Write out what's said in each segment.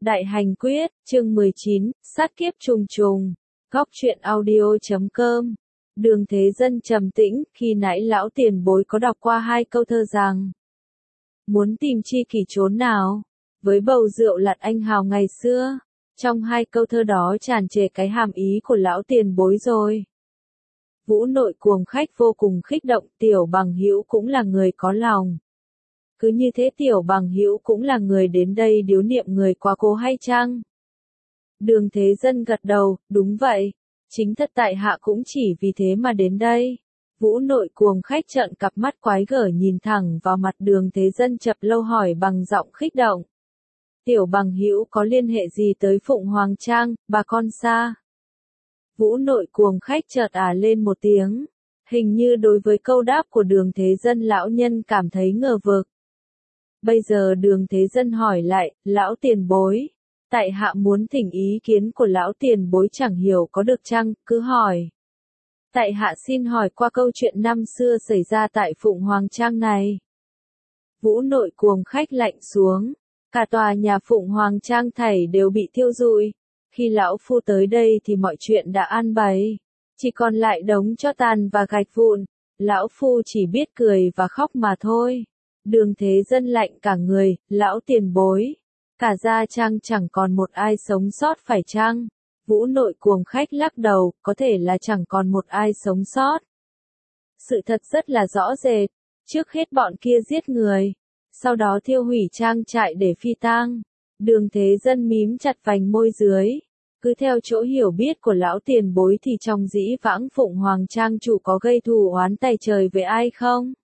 Đại hành quyết, chương 19, sát kiếp trùng trùng. Góc truyện audio.com. Đường Thế Dân trầm tĩnh, khi nãy lão tiền bối có đọc qua hai câu thơ rằng: muốn tìm chi kỷ chốn nào, với bầu rượu lạt anh hào ngày xưa. Trong hai câu thơ đó tràn trề cái hàm ý của lão tiền bối rồi. Vũ Nội cuồng khách vô cùng khích động, Tiểu Bằng Hữu cũng là người có lòng. Cứ như thế Tiểu Bằng Hữu cũng là người đến đây điếu niệm người quá cố hay chăng? Đường Thế Dân gật đầu, đúng vậy. Chính thật tại hạ cũng chỉ vì thế mà đến đây. Vũ Nội cuồng khách trợn cặp mắt quái gở nhìn thẳng vào mặt Đường Thế Dân chập lâu hỏi bằng giọng khích động. Tiểu Bằng Hữu có liên hệ gì tới Phụng Hoàng Trang, bà con xa? Vũ Nội cuồng khách chợt lên một tiếng. Hình như đối với câu đáp của Đường Thế Dân lão nhân cảm thấy ngờ vực. Bây giờ Đường Thế Dân hỏi lại, lão tiền bối. Tại hạ muốn thỉnh ý kiến của lão tiền bối chẳng hiểu có được chăng, cứ hỏi. Tại hạ xin hỏi qua câu chuyện năm xưa xảy ra tại Phụng Hoàng Trang này. Vũ Nội cuồng khách lạnh xuống. Cả tòa nhà Phụng Hoàng Trang thảy đều bị thiêu rụi. Khi lão phu tới đây thì mọi chuyện đã an bày. Chỉ còn lại đống tro tàn và gạch vụn. Lão phu chỉ biết cười và khóc mà thôi. Đường Thế Dân lạnh cả người, lão tiền bối. Cả gia trang chẳng còn một ai sống sót phải chăng? Vũ Nội cuồng khách lắc đầu, có thể là chẳng còn một ai sống sót. Sự thật rất là rõ rệt. Trước hết bọn kia giết người. Sau đó thiêu hủy trang trại để phi tang. Đường Thế Dân mím chặt vành môi dưới. Cứ theo chỗ hiểu biết của lão tiền bối thì trong dĩ vãng Phụng Hoàng Trang chủ có gây thù oán tày trời với ai không?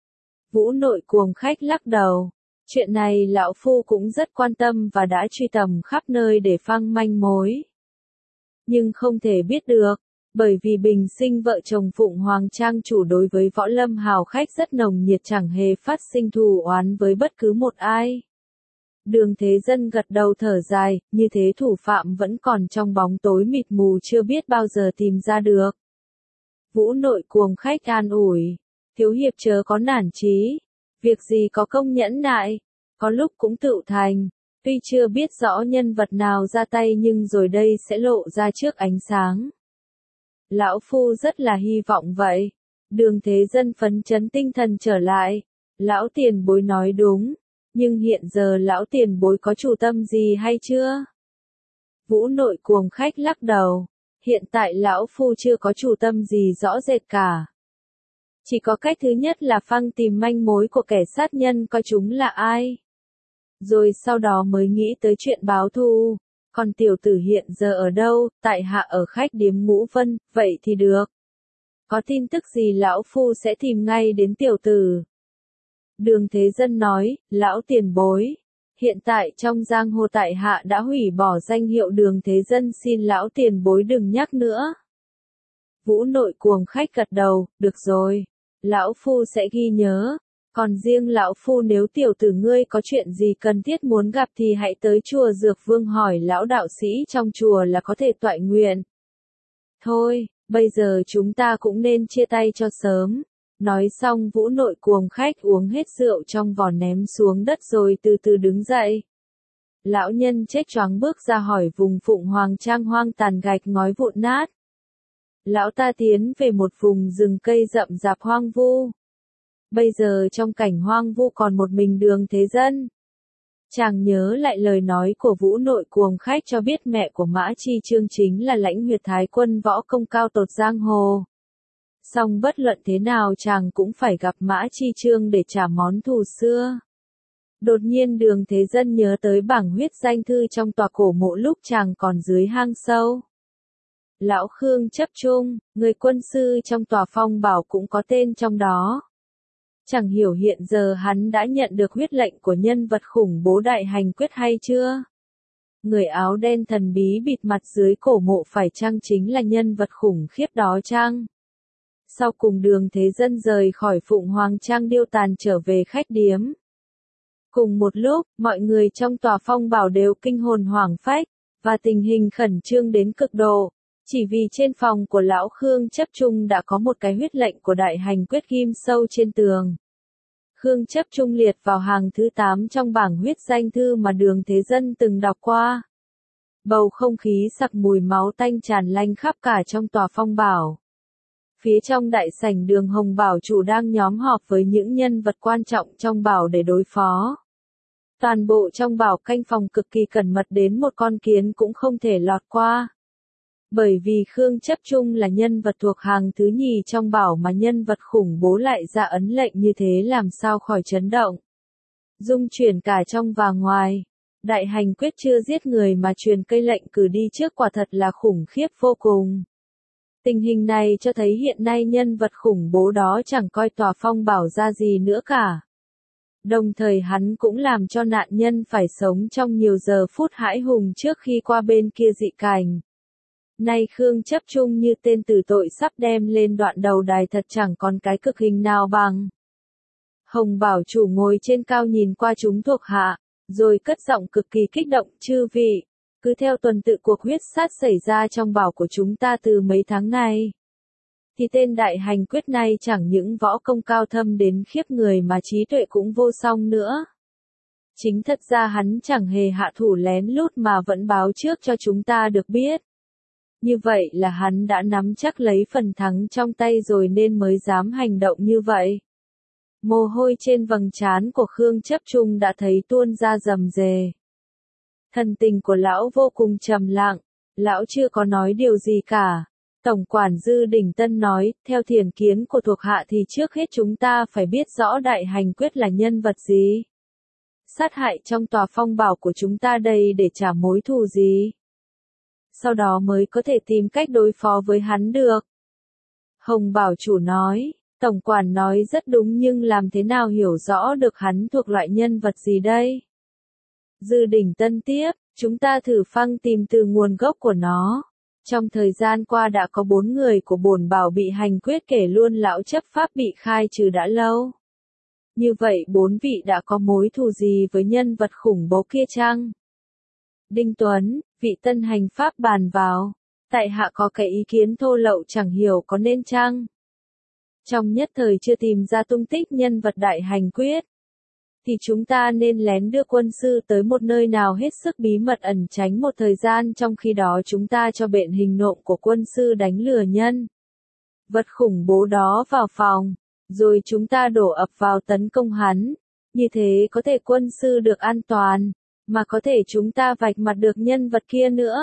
Vũ Nội cuồng khách lắc đầu. Chuyện này lão phu cũng rất quan tâm và đã truy tầm khắp nơi để phăng manh mối. Nhưng không thể biết được, bởi vì bình sinh vợ chồng Phụng Hoàng Trang chủ đối với Võ Lâm hào khách rất nồng nhiệt chẳng hề phát sinh thù oán với bất cứ một ai. Đường Thế Dân gật đầu thở dài, như thế thủ phạm vẫn còn trong bóng tối mịt mù chưa biết bao giờ tìm ra được. Vũ Nội cuồng khách an ủi, thiếu hiệp chớ có nản chí. Việc gì có công nhẫn nại, có lúc cũng tựu thành, tuy chưa biết rõ nhân vật nào ra tay nhưng rồi đây sẽ lộ ra trước ánh sáng. Lão phu rất là hy vọng vậy. Đường Thế Dân phấn chấn tinh thần trở lại. Lão tiền bối nói đúng, nhưng hiện giờ lão tiền bối có chủ tâm gì hay chưa? Vũ Nội cuồng khách lắc đầu, hiện tại lão phu chưa có chủ tâm gì rõ rệt cả. Chỉ có cách thứ nhất là phăng tìm manh mối của kẻ sát nhân coi chúng là ai. Rồi sau đó mới nghĩ tới chuyện báo thù. Còn tiểu tử hiện giờ ở đâu, tại hạ ở khách điếm Ngũ Vân, vậy thì được. Có tin tức gì lão phu sẽ tìm ngay đến tiểu tử. Đường Thế Dân nói, lão tiền bối. Hiện tại trong giang hồ tại hạ đã hủy bỏ danh hiệu Đường Thế Dân, xin lão tiền bối đừng nhắc nữa. Vũ Nội cuồng khách gật đầu, được rồi. Lão phu sẽ ghi nhớ. Còn riêng lão phu nếu tiểu tử ngươi có chuyện gì cần thiết muốn gặp thì hãy tới chùa Dược Vương hỏi lão đạo sĩ trong chùa là có thể toại nguyện. Thôi, bây giờ chúng ta cũng nên chia tay cho sớm. Nói xong Vũ Nội cuồng khách uống hết rượu trong vò ném xuống đất rồi từ từ đứng dậy. Lão nhân chết choáng bước ra hỏi vùng Phụng Hoàng Trang hoang tàn gạch ngói vụn nát. Lão ta tiến về một vùng rừng cây rậm rạp hoang vu. Bây giờ trong cảnh hoang vu còn một mình Đường Thế Dân. Chàng nhớ lại lời nói của Vũ Nội cuồng khách cho biết mẹ của Mã Chi Chương chính là lãnh huyệt thái quân võ công cao tột giang hồ. Song bất luận thế nào chàng cũng phải gặp Mã Chi Chương để trả món thù xưa. Đột nhiên Đường Thế Dân nhớ tới bảng huyết danh thư trong tòa cổ mộ lúc chàng còn dưới hang sâu. Lão Khương Chấp Trung, người quân sư trong tòa phong bảo cũng có tên trong đó. Chẳng hiểu hiện giờ hắn đã nhận được huyết lệnh của nhân vật khủng bố Đại Hành Quyết hay chưa? Người áo đen thần bí bịt mặt dưới cổ mộ phải chăng chính là nhân vật khủng khiếp đó chăng? Sau cùng Đường Thế Dân rời khỏi Phụng Hoàng Trang điêu tàn trở về khách điếm. Cùng một lúc, mọi người trong tòa phong bảo đều kinh hồn hoảng phách, và tình hình khẩn trương đến cực độ. Chỉ vì trên phòng của lão Khương Chấp Trung đã có một cái huyết lệnh của Đại Hành Quyết ghim sâu trên tường. Khương Chấp Trung liệt vào hàng thứ 8 trong bảng huyết danh thư mà Đường Thế Dân từng đọc qua. Bầu không khí sặc mùi máu tanh tràn lanh khắp cả trong tòa phong bảo. Phía trong đại sảnh Đường Hồng Bảo chủ đang nhóm họp với những nhân vật quan trọng trong bảo để đối phó. Toàn bộ trong bảo canh phòng cực kỳ cẩn mật đến một con kiến cũng không thể lọt qua. Bởi vì Khương Chấp Trung là nhân vật thuộc hàng thứ nhì trong bảo mà nhân vật khủng bố lại ra ấn lệnh như thế làm sao khỏi chấn động. Dung chuyển cả trong và ngoài. Đại hành quyết chưa giết người mà truyền cây lệnh cử đi trước quả thật là khủng khiếp vô cùng. Tình hình này cho thấy hiện nay nhân vật khủng bố đó chẳng coi tòa phong bảo ra gì nữa cả. Đồng thời hắn cũng làm cho nạn nhân phải sống trong nhiều giờ phút hãi hùng trước khi qua bên kia dị cảnh. Nay Khương Chấp Trung như tên tử tội sắp đem lên đoạn đầu đài thật chẳng còn cái cực hình nào bằng. Hồng Bảo chủ ngồi trên cao nhìn qua chúng thuộc hạ, rồi cất giọng cực kỳ kích động, chư vị, cứ theo tuần tự cuộc huyết sát xảy ra trong bảo của chúng ta từ mấy tháng nay. Thì tên đại hành quyết này chẳng những võ công cao thâm đến khiếp người mà trí tuệ cũng vô song nữa. Chính thật ra hắn chẳng hề hạ thủ lén lút mà vẫn báo trước cho chúng ta được biết. Như vậy là hắn đã nắm chắc lấy phần thắng trong tay rồi nên mới dám hành động như vậy. Mồ hôi trên vầng trán của Khương Chấp Trung đã thấy tuôn ra rầm rề. Thần tình của lão vô cùng trầm lặng, lão chưa có nói điều gì cả. Tổng quản Dư Đình Tân nói, theo thiền kiến của thuộc hạ thì trước hết chúng ta phải biết rõ đại hành quyết là nhân vật gì. Sát hại trong tòa phong bảo của chúng ta đây để trả mối thù gì. Sau đó mới có thể tìm cách đối phó với hắn được. Hồng Bảo chủ nói, tổng quản nói rất đúng nhưng làm thế nào hiểu rõ được hắn thuộc loại nhân vật gì đây? Dư Đình Tân tiếp, chúng ta thử phăng tìm từ nguồn gốc của nó. Trong thời gian qua đã có 4 người của bổn bảo bị hành quyết kể luôn lão chấp pháp bị khai trừ đã lâu. Như vậy 4 vị đã có mối thù gì với nhân vật khủng bố kia chăng? Đinh Tuấn, vị tân hành pháp bàn vào. Tại hạ có cái ý kiến thô lậu chẳng hiểu có nên chăng? Trong nhất thời chưa tìm ra tung tích nhân vật đại hành quyết. Thì chúng ta nên lén đưa quân sư tới một nơi nào hết sức bí mật ẩn tránh một thời gian trong khi đó chúng ta cho bện hình nộm của quân sư đánh lừa nhân vật khủng bố đó vào phòng, rồi chúng ta đổ ập vào tấn công hắn, như thế có thể quân sư được an toàn, mà có thể chúng ta vạch mặt được nhân vật kia nữa.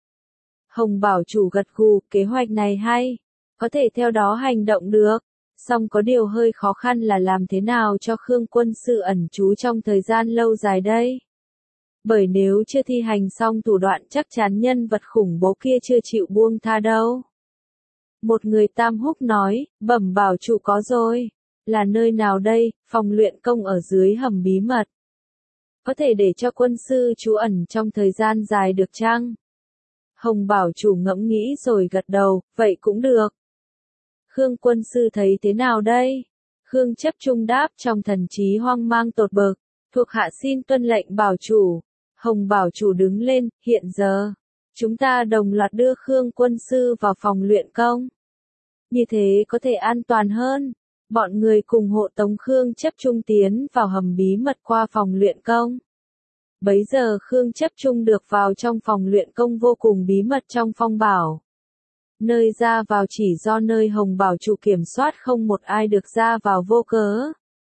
Hồng Bảo chủ gật gù, kế hoạch này hay, có thể theo đó hành động được. Song có điều hơi khó khăn là làm thế nào cho Khương quân sư ẩn trú trong thời gian lâu dài đây. Bởi nếu chưa thi hành xong thủ đoạn chắc chắn nhân vật khủng bố kia chưa chịu buông tha đâu. Một người Tam Húc nói, bẩm bảo chủ có rồi. Là nơi nào đây? Phòng luyện công ở dưới hầm bí mật. Có thể để cho quân sư trú ẩn trong thời gian dài được chăng? Hồng Bảo chủ ngẫm nghĩ rồi gật đầu, vậy cũng được. Khương quân sư thấy thế nào đây? Khương Chấp Trung đáp trong thần trí hoang mang tột bực, thuộc hạ xin tuân lệnh bảo chủ. Hồng Bảo chủ đứng lên, hiện giờ, chúng ta đồng loạt đưa Khương quân sư vào phòng luyện công. Như thế có thể an toàn hơn. Bọn người cùng hộ tống Khương Chấp Trung tiến vào hầm bí mật qua phòng luyện công. Bấy giờ Khương Chấp Trung được vào trong phòng luyện công vô cùng bí mật trong phong bảo. Nơi ra vào chỉ do nơi Hồng Bảo chủ kiểm soát không một ai được ra vào vô cớ.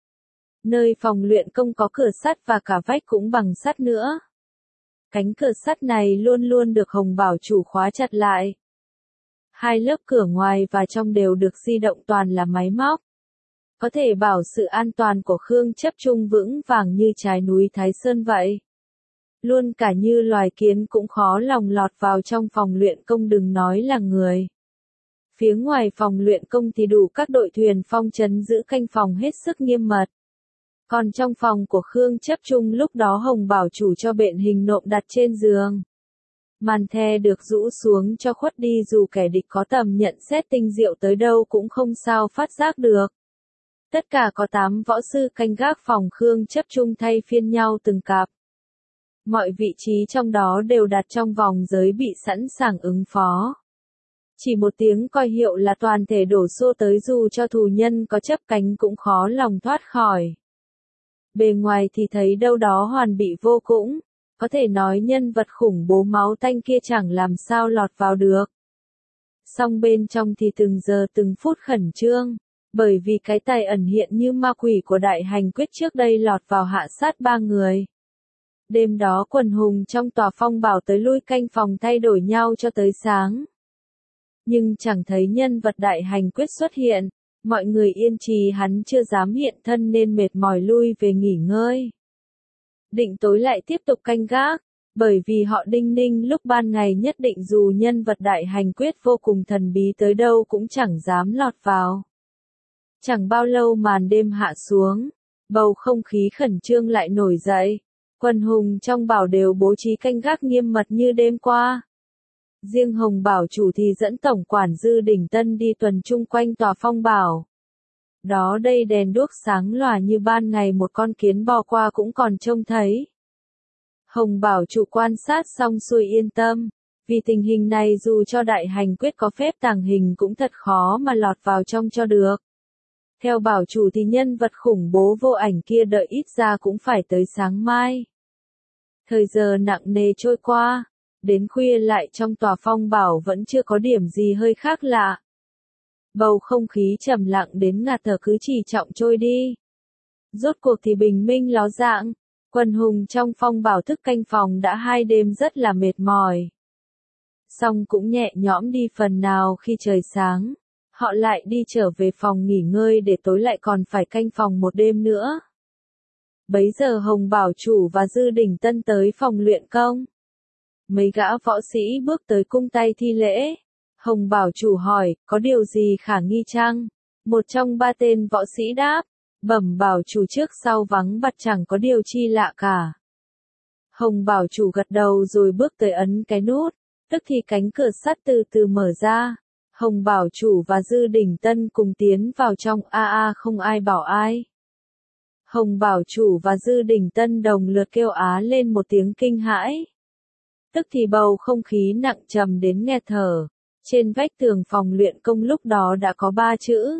Nơi phòng luyện công có cửa sắt và cả vách cũng bằng sắt nữa. Cánh cửa sắt này luôn luôn được Hồng Bảo chủ khóa chặt lại. Hai lớp cửa ngoài và trong đều được di động toàn là máy móc. Có thể bảo sự an toàn của Khương Chấp Trung vững vàng như trái núi Thái Sơn vậy. Luôn cả như loài kiến cũng khó lòng lọt vào trong phòng luyện công đừng nói là người. Phía ngoài phòng luyện công thì đủ các đội thuyền phong trấn giữ canh phòng hết sức nghiêm mật. Còn trong phòng của Khương Chấp Trung lúc đó Hồng Bảo chủ cho bện hình nộm đặt trên giường. Màn the được rũ xuống cho khuất đi dù kẻ địch có tầm nhận xét tinh diệu tới đâu cũng không sao phát giác được. Tất cả có 8 võ sư canh gác phòng Khương Chấp Trung thay phiên nhau từng cặp. Mọi vị trí trong đó đều đặt trong vòng giới bị sẵn sàng ứng phó. Chỉ một tiếng còi hiệu là toàn thể đổ xô tới dù cho thù nhân có chấp cánh cũng khó lòng thoát khỏi. Bề ngoài thì thấy đâu đó hoàn bị vô cũng, có thể nói nhân vật khủng bố máu tanh kia chẳng làm sao lọt vào được. Song bên trong thì từng giờ từng phút khẩn trương, bởi vì cái tài ẩn hiện như ma quỷ của đại hành quyết trước đây lọt vào hạ sát 3 người. Đêm đó quần hùng trong tòa phong bảo tới lui canh phòng thay đổi nhau cho tới sáng. Nhưng chẳng thấy nhân vật đại hành quyết xuất hiện, mọi người yên trì hắn chưa dám hiện thân nên mệt mỏi lui về nghỉ ngơi. Định tối lại tiếp tục canh gác, bởi vì họ đinh ninh lúc ban ngày nhất định dù nhân vật đại hành quyết vô cùng thần bí tới đâu cũng chẳng dám lọt vào. Chẳng bao lâu màn đêm hạ xuống, bầu không khí khẩn trương lại nổi dậy, quần hùng trong bảo đều bố trí canh gác nghiêm mật như đêm qua. Riêng Hồng Bảo chủ thì dẫn tổng quản Dư Đình Tân đi tuần chung quanh tòa phong bảo. Đó đây đèn đuốc sáng lòa như ban ngày một con kiến bò qua cũng còn trông thấy. Hồng Bảo chủ quan sát xong xuôi yên tâm, vì tình hình này dù cho đại hành quyết có phép tàng hình cũng thật khó mà lọt vào trong cho được. Theo bảo chủ thì nhân vật khủng bố vô ảnh kia đợi ít ra cũng phải tới sáng mai. Thời giờ nặng nề trôi qua, đến khuya lại trong tòa phong bảo vẫn chưa có điểm gì hơi khác lạ. Bầu không khí trầm lặng đến ngạt thở cứ trì trọng trôi đi. Rốt cuộc thì bình minh ló dạng, quần hùng trong phong bảo thức canh phòng đã 2 đêm rất là mệt mỏi. Song cũng nhẹ nhõm đi phần nào khi trời sáng, họ lại đi trở về phòng nghỉ ngơi để tối lại còn phải canh phòng 1 đêm nữa. Bấy giờ Hồng Bảo chủ và Dư Đình Tân tới phòng luyện công. Mấy gã võ sĩ bước tới cung tay thi lễ. Hồng Bảo chủ hỏi, có điều gì khả nghi chăng? Một trong 3 tên võ sĩ đáp, bẩm bảo chủ trước sau vắng vặt chẳng có điều chi lạ cả. Hồng Bảo chủ gật đầu rồi bước tới ấn cái nút, tức thì cánh cửa sắt từ từ mở ra. Hồng Bảo chủ và Dư Đình Tân cùng tiến vào trong không ai bảo ai. Hồng Bảo chủ và Dư Đình Tân đồng lượt kêu á lên một tiếng kinh hãi. Tức thì bầu không khí nặng trầm đến nghẹt thở. Trên vách tường phòng luyện công lúc đó đã có 3 chữ.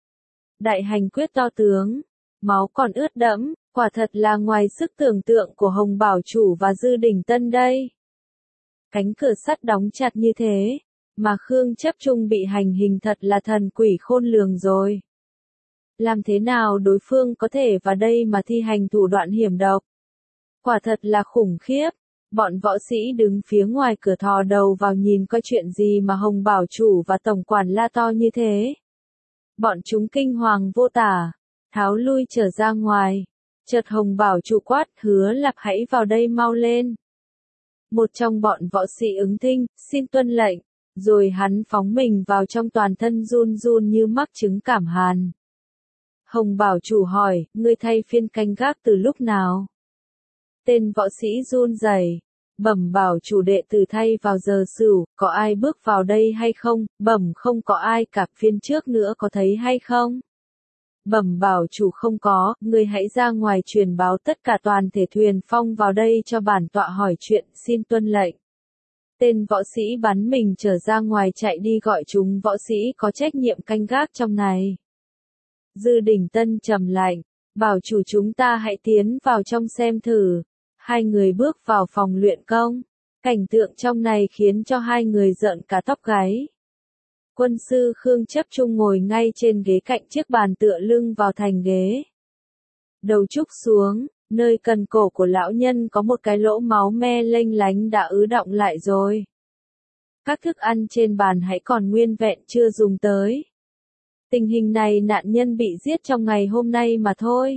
Đại hành quyết to tướng, máu còn ướt đẫm, quả thật là ngoài sức tưởng tượng của Hồng Bảo chủ và Dư Đình Tân đây. Cánh cửa sắt đóng chặt như thế, mà Khương Chấp Trung bị hành hình thật là thần quỷ khôn lường rồi. Làm thế nào đối phương có thể vào đây mà thi hành thủ đoạn hiểm độc? Quả thật là khủng khiếp. Bọn võ sĩ đứng phía ngoài cửa thò đầu vào nhìn coi chuyện gì mà Hồng Bảo chủ và tổng quản la to như thế. Bọn chúng kinh hoàng vô tả, tháo lui trở ra ngoài. Chợt Hồng Bảo chủ quát, Hứa Lạp hãy vào đây mau lên. Một trong bọn võ sĩ ứng thinh, xin tuân lệnh, rồi hắn phóng mình vào trong toàn thân run run như mắc chứng cảm hàn. Hồng Bảo chủ hỏi, ngươi thay phiên canh gác từ lúc nào? Tên võ sĩ run rẩy, bẩm bảo chủ đệ tử thay vào giờ sửu, có ai bước vào đây hay không? Bẩm không có ai cả, phiên trước nữa có thấy hay không? Bẩm bảo chủ không có, ngươi hãy ra ngoài truyền báo tất cả toàn thể thuyền phong vào đây cho bản tọa hỏi chuyện, xin tuân lệnh. Tên võ sĩ bắn mình trở ra ngoài chạy đi gọi chúng võ sĩ có trách nhiệm canh gác trong này. Dư Đình Tân trầm lạnh, bảo chủ chúng ta hãy tiến vào trong xem thử. 2 người bước vào phòng luyện công. Cảnh tượng trong này khiến cho 2 người rợn cả tóc gáy. Quân sư Khương Chấp Trung ngồi ngay trên ghế cạnh chiếc bàn tựa lưng vào thành ghế. Đầu trúc xuống, nơi cần cổ của lão nhân có một cái lỗ máu me lênh lánh đã ứ đọng lại rồi. Các thức ăn trên bàn hãy còn nguyên vẹn chưa dùng tới. Tình hình này nạn nhân bị giết trong ngày hôm nay mà thôi.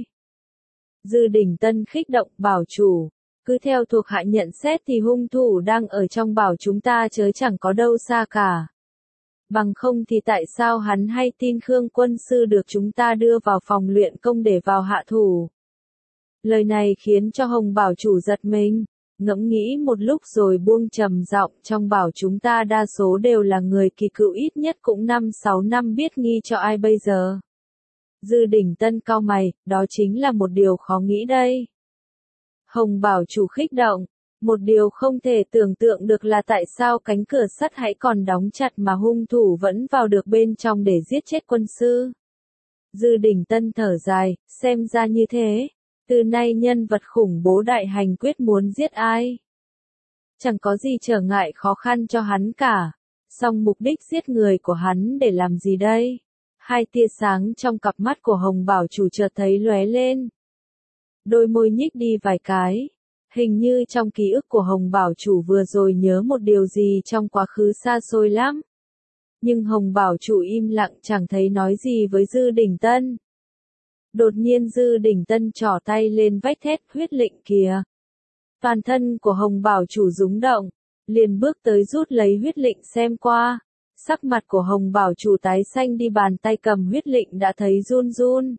Dư Đình Tân khích động, bảo chủ, cứ theo thuộc hạ nhận xét thì hung thủ đang ở trong bảo chúng ta chớ chẳng có đâu xa cả. Bằng không thì tại sao hắn hay tin Khương quân sư được chúng ta đưa vào phòng luyện công để vào hạ thủ? Lời này khiến cho Hồng Bảo chủ giật mình, ngẫm nghĩ một lúc rồi buông trầm giọng, trong bảo chúng ta đa số đều là người kỳ cựu, ít nhất cũng 5-6 năm, biết nghi cho ai bây giờ? Dư Đình Tân cau mày, đó chính là một điều khó nghĩ đây. Hồng Bảo chủ khích động, một điều không thể tưởng tượng được là tại sao cánh cửa sắt hãy còn đóng chặt mà hung thủ vẫn vào được bên trong để giết chết quân sư. Dư Đình Tân thở dài, xem ra như thế, Từ nay nhân vật khủng bố đại hành quyết muốn giết ai? Chẳng có gì trở ngại khó khăn cho hắn cả. Song mục đích giết người của hắn để làm gì đây? Hai tia sáng trong cặp mắt của Hồng Bảo Chủ chợt thấy lóe lên. Đôi môi nhích đi vài cái. Hình như trong ký ức của Hồng Bảo Chủ vừa rồi nhớ một điều gì trong quá khứ xa xôi lắm. Nhưng Hồng Bảo Chủ im lặng chẳng thấy nói gì với Dư Đình Tân. Đột nhiên Dư Đình Tân trỏ tay lên vách thét huyết lệnh kìa. Toàn thân của Hồng Bảo Chủ rúng động, liền bước tới rút lấy huyết lệnh xem qua. Sắc mặt của Hồng Bảo Chủ tái xanh đi, bàn tay cầm huyết lệnh đã thấy run run.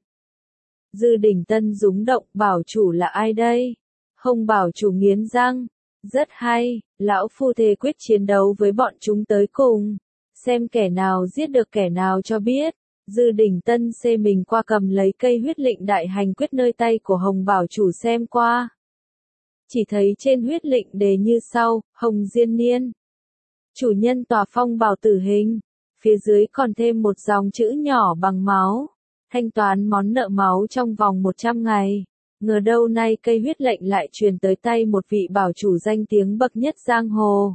Dư Đình Tân rúng động, Bảo Chủ là ai đây? Hồng Bảo Chủ nghiến răng, rất hay, lão phu thề quyết chiến đấu với bọn chúng tới cùng. Xem kẻ nào giết được kẻ nào cho biết. Dư Đình Tân xê mình qua cầm lấy cây huyết lệnh đại hành quyết nơi tay của Hồng Bảo Chủ xem qua. Chỉ thấy trên huyết lệnh đề như sau, Hồng Diên Niên. Chủ nhân tòa phong bảo tử hình. Phía dưới còn thêm một dòng chữ nhỏ bằng máu. Thanh toán món nợ máu trong vòng 100 ngày. Ngờ đâu nay cây huyết lệnh lại truyền tới tay một vị bảo chủ danh tiếng bậc nhất giang hồ.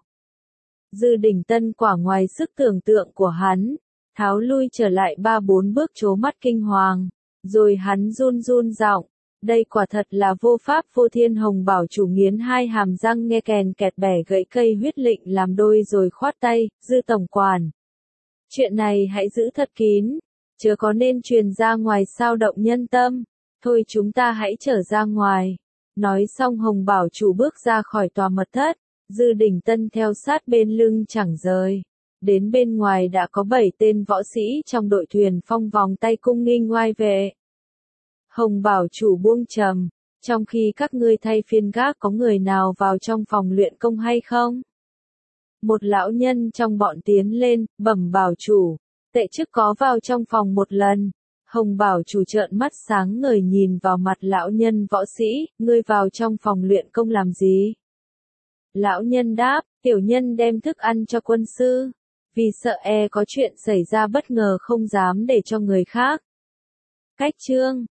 Dư Đình Tân quả ngoài sức tưởng tượng của hắn. Tháo lui trở lại 3-4 bước trố mắt kinh hoàng. Rồi hắn run run giọng. Đây quả thật là vô pháp vô thiên. Hồng Bảo Chủ nghiến hai hàm răng nghe kèn kẹt bẻ gãy cây huyết lệnh làm đôi rồi khoát tay, Dư tổng quản. Chuyện này hãy giữ thật kín, chớ có nên truyền ra ngoài sao động nhân tâm. Thôi chúng ta hãy trở ra ngoài. Nói xong Hồng Bảo Chủ bước ra khỏi tòa mật thất, Dư Đình Tân theo sát bên lưng chẳng rời. Đến bên ngoài đã có 7 tên võ sĩ trong đội thuyền phong vòng tay cung nghinh oai vệ. Hồng Bảo Chủ buông trầm, trong khi các ngươi thay phiên gác có người nào vào trong phòng luyện công hay không? Một lão nhân trong bọn tiến lên, bẩm Bảo Chủ, tệ chức có vào trong phòng một lần. Hồng Bảo Chủ trợn mắt sáng ngời nhìn vào mặt lão nhân võ sĩ, ngươi vào trong phòng luyện công làm gì? Lão nhân đáp, tiểu nhân đem thức ăn cho quân sư, vì sợ có chuyện xảy ra bất ngờ không dám để cho người khác. Cách chương